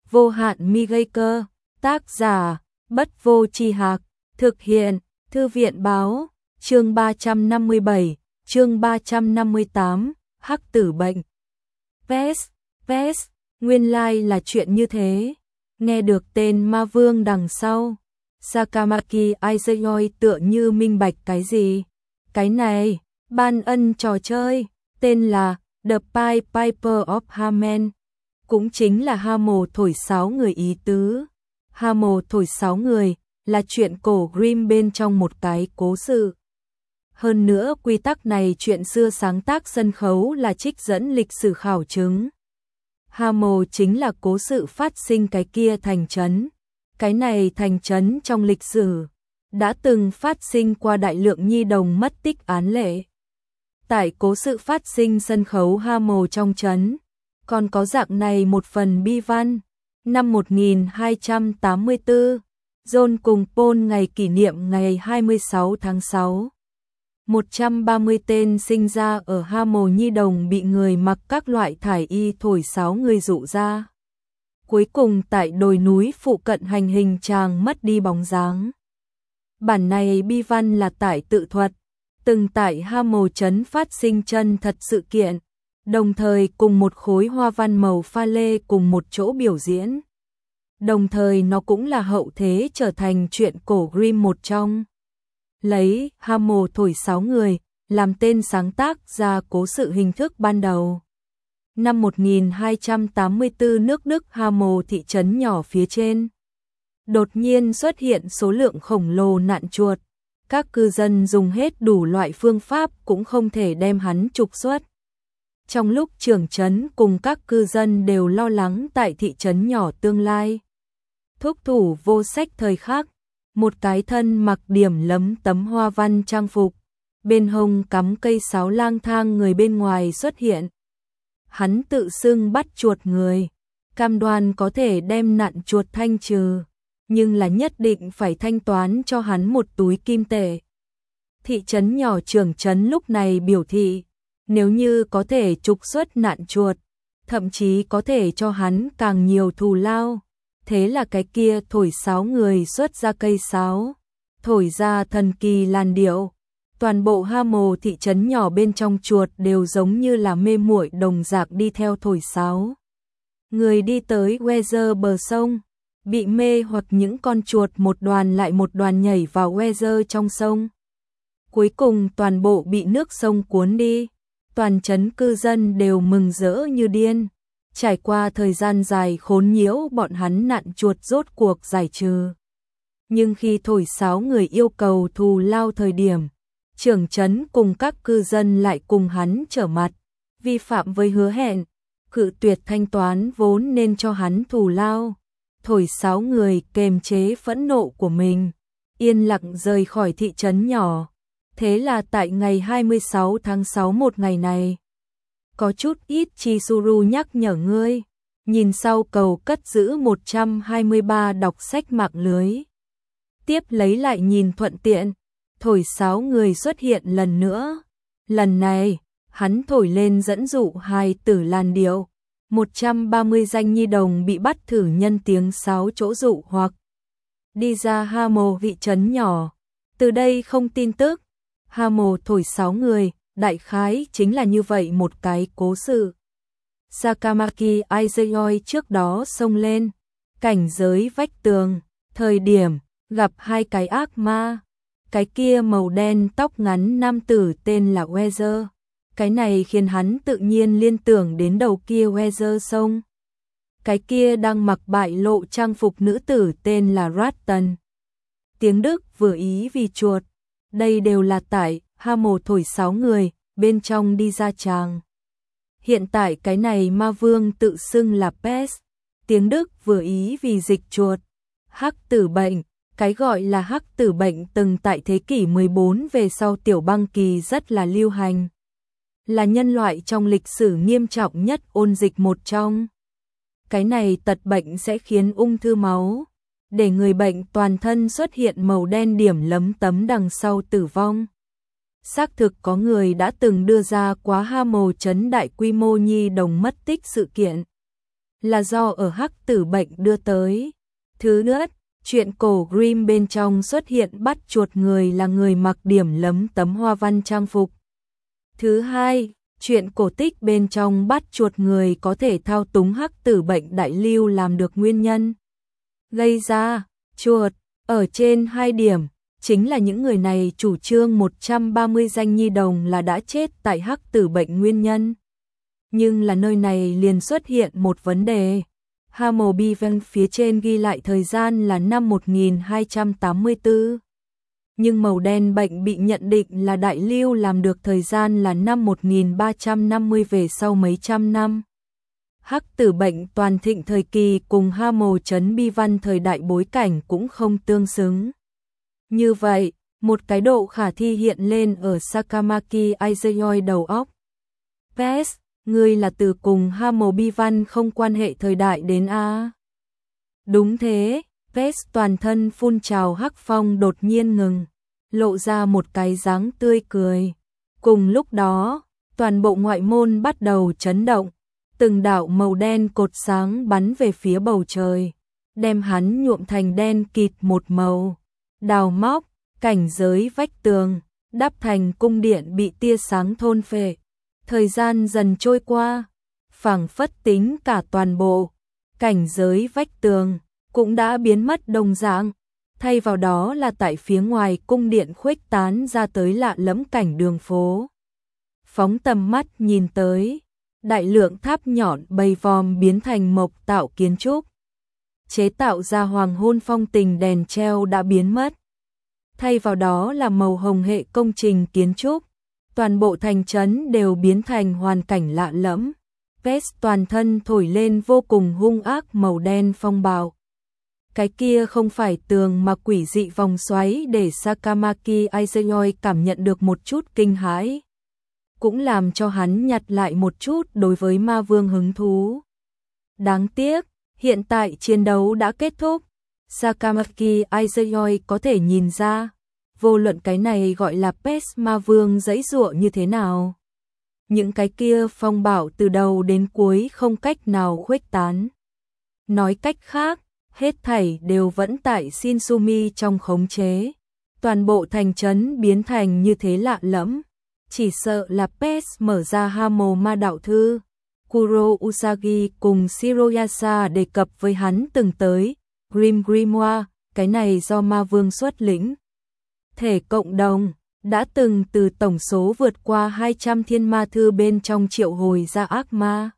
Vô hạn mi gây cơ, tác giả, Bất Vô Tri Hạc, thực hiện, Thư viện Báo, chương 357, chương 358, Hắc Tử Bệnh. Pest, nguyên lai là chuyện như thế. Nghe được tên ma vương đằng sau, Sakamaki Aizuyoi tựa như minh bạch cái gì. Cái này, ban ân trò chơi, tên là The Pied Piper of Hamen, cũng chính là Hamo thổi sáo người ý tứ. Hamo thổi sáo người là chuyện cổ Grimm bên trong một cái cố sự. Hơn nữa quy tắc này chuyện xưa sáng tác sân khấu là trích dẫn lịch sử khảo chứng. Hamo chính là cố sự phát sinh cái kia thành trấn. Cái này thành trấn trong lịch sử đã từng phát sinh qua đại lượng nhi đồng mất tích án lệ. Tại cố sự phát sinh sân khấu Hamo trong trấn, còn có dạng này một phần bi văn. Năm 1284, John cùng Paul ngày kỷ niệm ngày 26 tháng 6. 130 tên sinh ra ở Hamo nhi đồng bị người mặc các loại thải y thổi sáo người dụ ra. Cuối cùng tại đồi núi phụ cận hành hình chàng mất đi bóng dáng. Bản này bi văn là tại tự thuật, từng tại Hamo trấn phát sinh chân thật sự kiện, đồng thời cùng một khối hoa văn màu pha lê cùng một chỗ biểu diễn. Đồng thời nó cũng là hậu thế trở thành chuyện cổ Grimm một trong. Lấy Hamo thổi sáo người làm tên sáng tác ra cố sự hình thức ban đầu. Năm 1284 nước Đức Hamo thị trấn nhỏ phía trên đột nhiên xuất hiện số lượng khổng lồ nạn chuột. Các cư dân dùng hết đủ loại phương pháp cũng không thể đem hắn trục xuất. Trong lúc trưởng trấn cùng các cư dân đều lo lắng tại thị trấn nhỏ tương lai, thúc thủ vô sách thời khắc, một cái thân mặc điểm lấm tấm hoa văn trang phục, bên hông cắm cây sáo lang thang người bên ngoài xuất hiện. Hắn tự xưng bắt chuột người, cam đoan có thể đem nạn chuột thanh trừ, nhưng là nhất định phải thanh toán cho hắn một túi kim tệ. Thị trấn nhỏ trưởng trấn lúc này biểu thị, nếu như có thể trục xuất nạn chuột, thậm chí có thể cho hắn càng nhiều thù lao. Thế là cái kia thổi sáo người xuất ra cây sáo, thổi ra thần kỳ làn điệu. Toàn bộ Hamo thị trấn nhỏ bên trong chuột đều giống như là mê muội đồng dạng đi theo thổi sáo. Người đi tới Weather bờ sông, bị mê hoặc những con chuột một đoàn lại một đoàn nhảy vào Weather trong sông. Cuối cùng toàn bộ bị nước sông cuốn đi, toàn trấn cư dân đều mừng rỡ như điên. Trải qua thời gian dài khốn nhiễu bọn hắn nạn chuột rốt cuộc giải trừ. Nhưng khi thổi sáo người yêu cầu thù lao thời điểm, trưởng trấn cùng các cư dân lại cùng hắn trở mặt, vi phạm với hứa hẹn, cự tuyệt thanh toán vốn nên cho hắn thù lao. Thổi sáo người kềm chế phẫn nộ của mình, yên lặng rời khỏi thị trấn nhỏ. Thế là tại ngày 26 tháng 6 một ngày này, có chút ít Chizuru nhắc nhở ngươi, nhìn sau cầu cất giữ 123 đọc sách mạng lưới. Tiếp lấy lại nhìn thuận tiện, thổi sáo người xuất hiện lần nữa. Lần này, hắn thổi lên dẫn dụ hài tử làn điệu. 130 danh nhi đồng bị bắt thử nhân tiếng sáo chỗ dụ hoặc đi ra Hamo thị trấn nhỏ. Từ đây không tin tức, Hamo thổi sáo người, đại khái chính là như vậy một cái cố sự. Sakamaki Aizuyoi trước đó xông lên cảnh giới vách tường, thời điểm gặp hai cái ác ma. Cái kia màu đen tóc ngắn nam tử tên là Weather. Cái này khiến hắn tự nhiên liên tưởng đến đầu kia Weather sông. Cái kia đang mặc bại lộ trang phục nữ tử tên là Ratten. Tiếng Đức vừa ý vì chuột. Đây đều là tại Hamo thổi sáo người, bên trong đi ra tràng. Hiện tại cái này ma vương tự xưng là Pest. Tiếng Đức vừa ý vì dịch chuột. Hắc tử bệnh. Cái gọi là hắc tử bệnh từng tại thế kỷ 14 về sau tiểu băng kỳ rất là lưu hành. Là nhân loại trong lịch sử nghiêm trọng nhất ôn dịch một trong. Cái này tật bệnh sẽ khiến ung thư máu, để người bệnh toàn thân xuất hiện màu đen điểm lấm tấm đằng sau tử vong. Xác thực có người đã từng đưa ra quá Hamo trấn đại quy mô nhi đồng mất tích sự kiện. là do ở hắc tử bệnh đưa tới. Thứ nhất, truyện cổ Grimm bên trong xuất hiện bắt chuột người là người mặc điểm lấm tấm hoa văn trang phục. Thứ hai, truyện cổ tích bên trong bắt chuột người có thể thao túng hắc tử bệnh đại lưu làm được nguyên nhân gây ra chuột ở trên hai điểm, chính là những người này chủ trương 130 danh nhi đồng là đã chết tại hắc tử bệnh nguyên nhân. Nhưng là nơi này liền xuất hiện một vấn đề. Hamo Bivan phía trên ghi lại thời gian là năm 1284. Nhưng màu đen bệnh bị nhận định là đại lưu làm được thời gian là năm 1350 về sau mấy trăm năm. Hắc tử bệnh toàn thịnh thời kỳ cùng Hamo trấn Bivan thời đại bối cảnh cũng không tương xứng. Như vậy, một cái độ khả thi hiện lên ở Sakamaki Aizuyoi đầu óc. Pest, ngươi là từ cùng Hamo Bivan không quan hệ thời đại đến a? Đúng thế, Pest toàn thân phun trào hắc phong đột nhiên ngừng, lộ ra một cái dáng tươi cười. Cùng lúc đó, toàn bộ ngoại môn bắt đầu chấn động, từng đạo màu đen cột sáng bắn về phía bầu trời, đem hắn nhuộm thành đen kịt một màu. Đào móc, cảnh giới vách tường, đắp thành cung điện bị tia sáng thôn phệ. Thời gian dần trôi qua, phảng phất tính cả toàn bộ cảnh giới vách tường cũng đã biến mất đồng dạng, thay vào đó là tại phía ngoài cung điện khuếch tán ra tới lạ lẫm cảnh đường phố. Phóng tầm mắt nhìn tới, đại lượng tháp nhọn bầy vòm biến thành mộc tạo kiến trúc. Chế tạo ra hoàng hôn phong tình đèn treo đã biến mất. Thay vào đó là màu hồng hệ công trình kiến trúc. Toàn bộ thành trấn đều biến thành hoàn cảnh lạ lẫm. Pest toàn thân thổi lên vô cùng hung ác màu đen phong bạo. Cái kia không phải tường mà quỷ dị vòng xoáy để Sakamaki Aizuyoi cảm nhận được một chút kinh hãi. Cũng làm cho hắn nhặt lại một chút đối với ma vương hứng thú. Đáng tiếc, hiện tại chiến đấu đã kết thúc. Sakamaki Aizuyoi có thể nhìn ra, vô luận cái này gọi là Pest ma vương giãy giụa như thế nào. Những cái kia phong bạo từ đầu đến cuối không cách nào khuếch tán. Nói cách khác, hết thảy đều vẫn tại Shinsumi trong khống chế. Toàn bộ thành trấn biến thành như thế lạ lẫm. Chỉ sợ là Pest mở ra Hamo ma đạo thư. Kuro Usagi cùng Shiroyasa đề cập với hắn từng tới Grimm Grimoire, cái này do ma vương xuất lĩnh. Thể cộng đồng đã từng từ tổng số vượt qua 200 thiên ma thư bên trong triệu hồi ra ác ma.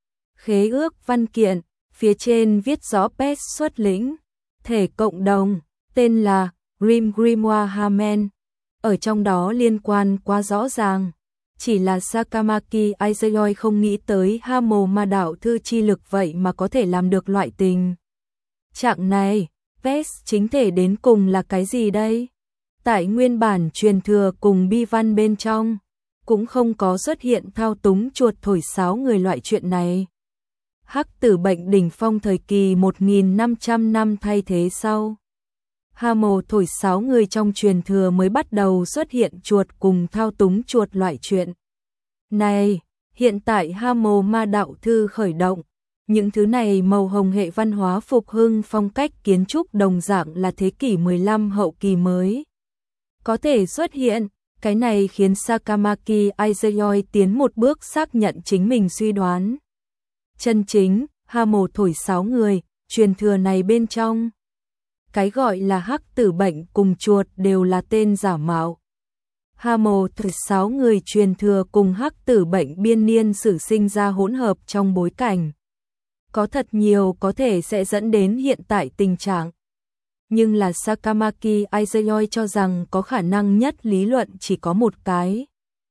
Khế ước văn kiện, phía trên viết rõ Pest xuất lĩnh. Thể cộng đồng, tên là Grimm Grimoire Hamen. Ở trong đó liên quan quá rõ ràng. Chỉ là Sakamaki Aizuyoi không nghĩ tới Hamo ma đạo thư chi lực vậy mà có thể làm được loại tình trạng này. Pest chính thể đến cùng là cái gì đây? Tại nguyên bản truyền thừa cùng bi văn bên trong, cũng không có xuất hiện thao túng chuột thổi sáo người loại chuyện này. Hắc tử bệnh đỉnh phong thời kỳ 1500 năm thay thế sau. Hamo thổi sáo người trong truyền thừa mới bắt đầu xuất hiện chuột cùng thao túng chuột loại chuyện này. Hiện tại Hamo ma đạo thư khởi động, những thứ này màu hồng hệ văn hóa phục hưng phong cách kiến trúc đồng dạng là thế kỷ 15 hậu kỳ mới có thể xuất hiện. Cái này khiến Sakamaki Aizuyoi tiến một bước xác nhận chính mình suy đoán. Chân chính, Hamo thổi sáo người, truyền thừa này bên trong. Cái gọi là hắc tử bệnh cùng chuột đều là tên giả mạo. Hamo thổi sáo người truyền thừa cùng hắc tử bệnh biên niên sử sinh ra hỗn hợp trong bối cảnh. Có thật nhiều có thể sẽ dẫn đến hiện tại tình trạng. Nhưng là Sakamaki Aizuyoi cho rằng có khả năng nhất lý luận chỉ có một cái.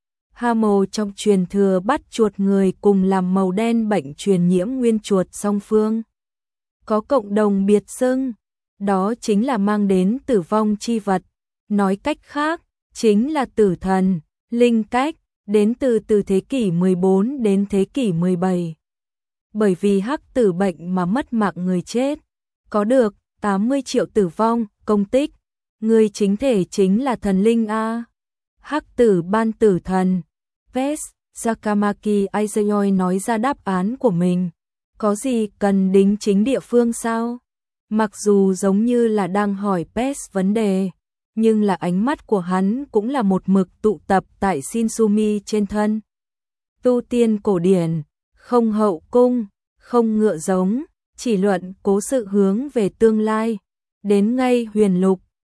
Hamo trong truyền thừa bắt chuột người cùng làm màu đen bệnh truyền nhiễm nguyên chuột song phương. Có cộng đồng biệt xưng, đó chính là mang đến tử vong chi vật. Nói cách khác, chính là tử thần, linh cách, đến từ thế kỷ 14 đến thế kỷ 17. Bởi vì hắc tử bệnh mà mất mạng người chết, có được 80 triệu tử vong, công tích, người chính thể chính là thần linh A. Hắc tử ban tử thần, Pest, Sakamaki Aizuyoi nói ra đáp án của mình. Có gì cần đính chính địa phương sao? Mặc dù giống như là đang hỏi PES vấn đề, nhưng là ánh mắt của hắn cũng là một mực tụ tập tại Shinsumi trên thân. Tu tiên cổ điển, không hậu cung, không ngựa giống, chỉ luận cố sự hướng về tương lai. Đến ngay huyền lục,